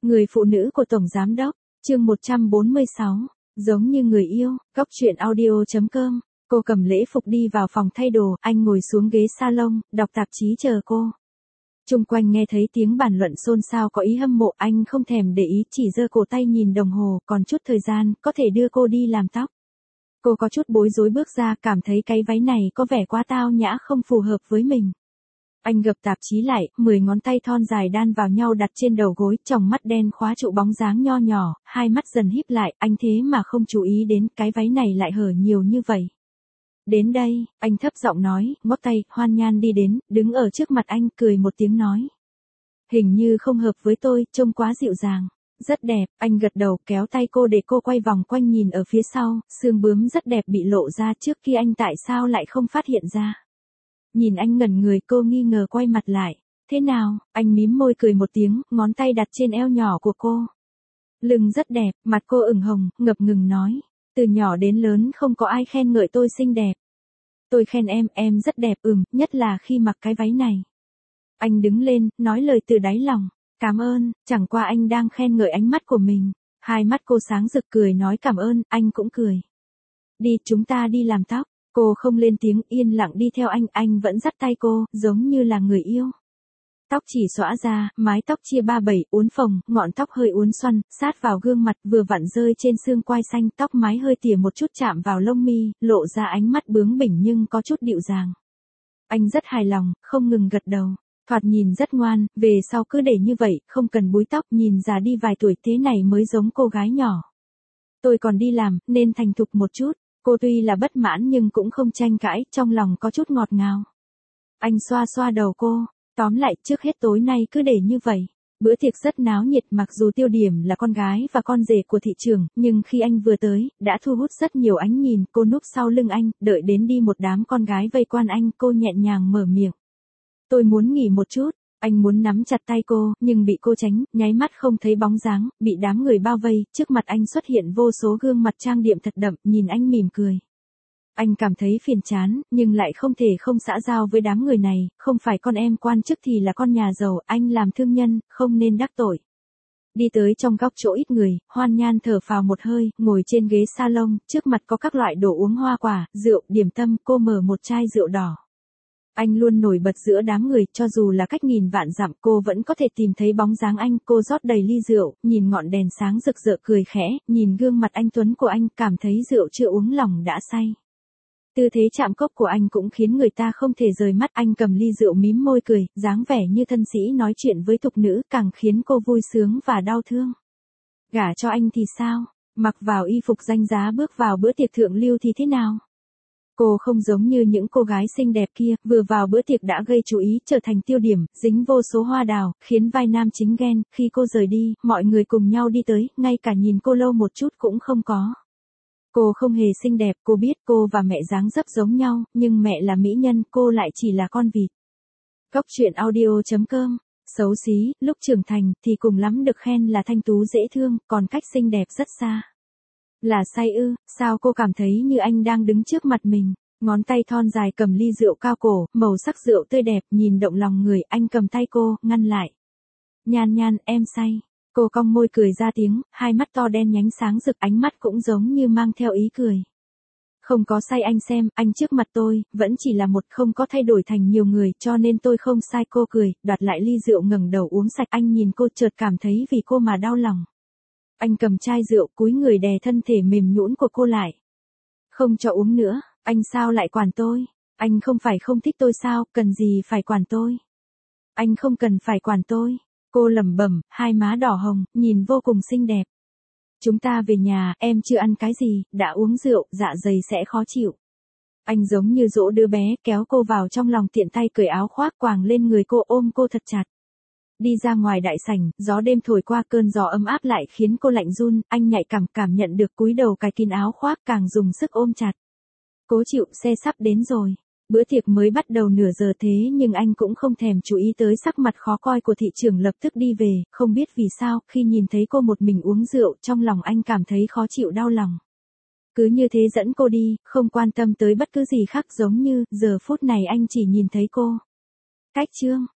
Người phụ nữ của Tổng Giám Đốc, chương 146, giống như người yêu, góc truyện audio.com. Cô cầm lễ phục đi vào phòng thay đồ, anh ngồi xuống ghế salon, đọc tạp chí chờ cô. Chung quanh nghe thấy tiếng bàn luận xôn xao có ý hâm mộ, anh không thèm để ý, chỉ giơ cổ tay nhìn đồng hồ, còn chút thời gian, có thể đưa cô đi làm tóc. Cô có chút bối rối bước ra, cảm thấy cái váy này có vẻ quá tao nhã, không phù hợp với mình. Anh gập tạp chí lại, 10 ngón tay thon dài đan vào nhau đặt trên đầu gối, tròng mắt đen khóa trụ bóng dáng nho nhỏ, hai mắt dần híp lại, anh thế mà không chú ý đến cái váy này lại hở nhiều như vậy. Đến đây, anh thấp giọng nói, ngoắc tay, Hoan Nhan đi đến, đứng ở trước mặt anh, cười một tiếng nói. Hình như không hợp với tôi, trông quá dịu dàng. Rất đẹp, anh gật đầu, kéo tay cô để cô quay vòng quanh nhìn ở phía sau, xương bướm rất đẹp bị lộ ra, trước kia anh tại sao lại không phát hiện ra. Nhìn anh ngẩn người, cô nghi ngờ quay mặt lại. Thế nào? Anh mím môi cười một tiếng, ngón tay đặt trên eo nhỏ của cô. Lưng rất đẹp, mặt cô ửng hồng, ngập ngừng nói. Từ nhỏ đến lớn không có ai khen ngợi tôi xinh đẹp. Tôi khen em rất đẹp, nhất là khi mặc cái váy này. Anh đứng lên, nói lời từ đáy lòng. Cảm ơn, chẳng qua anh đang khen ngợi ánh mắt của mình. Hai mắt cô sáng rực cười nói cảm ơn, anh cũng cười. Đi, chúng ta đi làm tóc. Cô không lên tiếng, yên lặng đi theo anh vẫn dắt tay cô, giống như là người yêu. Tóc chỉ xõa ra, mái tóc chia 3/7, uốn phồng, ngọn tóc hơi uốn xoăn, sát vào gương mặt, vừa vặn rơi trên xương quai xanh, tóc mái hơi tỉa một chút chạm vào lông mi, lộ ra ánh mắt bướng bỉnh nhưng có chút dịu dàng. Anh rất hài lòng, không ngừng gật đầu. Thoạt nhìn rất ngoan, về sau cứ để như vậy, không cần búi tóc, nhìn già đi vài tuổi, thế này mới giống cô gái nhỏ. Tôi còn đi làm, nên thành thục một chút. Cô tuy là bất mãn nhưng cũng không tranh cãi, trong lòng có chút ngọt ngào. Anh xoa xoa đầu cô, tóm lại trước hết tối nay cứ để như vậy. Bữa tiệc rất náo nhiệt, mặc dù tiêu điểm là con gái và con rể của thị trường, nhưng khi anh vừa tới, đã thu hút rất nhiều ánh nhìn. Cô núp sau lưng anh, đợi đến đi một đám con gái vây quanh anh, cô nhẹ nhàng mở miệng. Tôi muốn nghỉ một chút. Anh muốn nắm chặt tay cô, nhưng bị cô tránh, nháy mắt không thấy bóng dáng, bị đám người bao vây, trước mặt anh xuất hiện vô số gương mặt trang điểm thật đậm, nhìn anh mỉm cười. Anh cảm thấy phiền chán, nhưng lại không thể không xã giao với đám người này, không phải con em quan chức thì là con nhà giàu, anh làm thương nhân, không nên đắc tội. Đi tới trong góc chỗ ít người, Hoan Nhan thở phào một hơi, ngồi trên ghế salon, trước mặt có các loại đồ uống hoa quả, rượu, điểm tâm, cô mở một chai rượu đỏ. Anh luôn nổi bật giữa đám người, cho dù là cách nghìn vạn dặm cô vẫn có thể tìm thấy bóng dáng anh. Cô rót đầy ly rượu, nhìn ngọn đèn sáng rực rỡ cười khẽ, nhìn gương mặt anh tuấn của anh, cảm thấy rượu chưa uống lòng đã say. Tư thế chạm cốc của anh cũng khiến người ta không thể rời mắt. Anh cầm ly rượu mím môi cười, dáng vẻ như thân sĩ nói chuyện với thục nữ, càng khiến cô vui sướng và đau thương. Gả cho anh thì sao? Mặc vào y phục danh giá bước vào bữa tiệc thượng lưu thì thế nào? Cô không giống như những cô gái xinh đẹp kia, vừa vào bữa tiệc đã gây chú ý, trở thành tiêu điểm, dính vô số hoa đào, khiến vai nam chính ghen. Khi cô rời đi, mọi người cùng nhau đi tới, ngay cả nhìn cô lâu một chút cũng không có. Cô không hề xinh đẹp, cô biết cô và mẹ dáng dấp giống nhau, nhưng mẹ là mỹ nhân, cô lại chỉ là con vịt. Góc truyện audio.com. Xấu xí, lúc trưởng thành, thì cùng lắm được khen là thanh tú dễ thương, còn cách xinh đẹp rất xa. Là say ư? Sao cô cảm thấy như anh đang đứng trước mặt mình? Ngón tay thon dài cầm ly rượu cao cổ, màu sắc rượu tươi đẹp, nhìn động lòng người, anh cầm tay cô, ngăn lại. Nhan Nhan, em say. Cô cong môi cười ra tiếng, hai mắt to đen nhánh sáng rực, ánh mắt cũng giống như mang theo ý cười. Không có say, anh xem, anh trước mặt tôi, vẫn chỉ là một, không có thay đổi thành nhiều người, cho nên tôi không sai. Cô cười, đoạt lại ly rượu ngẩng đầu uống sạch. Anh nhìn cô chợt cảm thấy vì cô mà đau lòng. Anh cầm chai rượu, cúi người đè thân thể mềm nhũn của cô lại. Không cho uống nữa, anh sao lại quản tôi? Anh không phải không thích tôi sao, cần gì phải quản tôi? Anh không cần phải quản tôi. Cô lẩm bẩm, hai má đỏ hồng, nhìn vô cùng xinh đẹp. Chúng ta về nhà, em chưa ăn cái gì, đã uống rượu, dạ dày sẽ khó chịu. Anh giống như dỗ đứa bé, kéo cô vào trong lòng, tiện tay cởi áo khoác quàng lên người cô, ôm cô thật chặt. Đi ra ngoài đại sảnh, gió đêm thổi qua, cơn gió ấm áp lại khiến cô lạnh run, anh nhạy cảm nhận được, cúi đầu cài kín áo khoác, càng dùng sức ôm chặt. Cố chịu, xe sắp đến rồi. Bữa tiệc mới bắt đầu nửa giờ thế nhưng anh cũng không thèm chú ý tới sắc mặt khó coi của thị trưởng, lập tức đi về, không biết vì sao, khi nhìn thấy cô một mình uống rượu, trong lòng anh cảm thấy khó chịu đau lòng. Cứ như thế dẫn cô đi, không quan tâm tới bất cứ gì khác, giống như, giờ phút này anh chỉ nhìn thấy cô. Cách chương.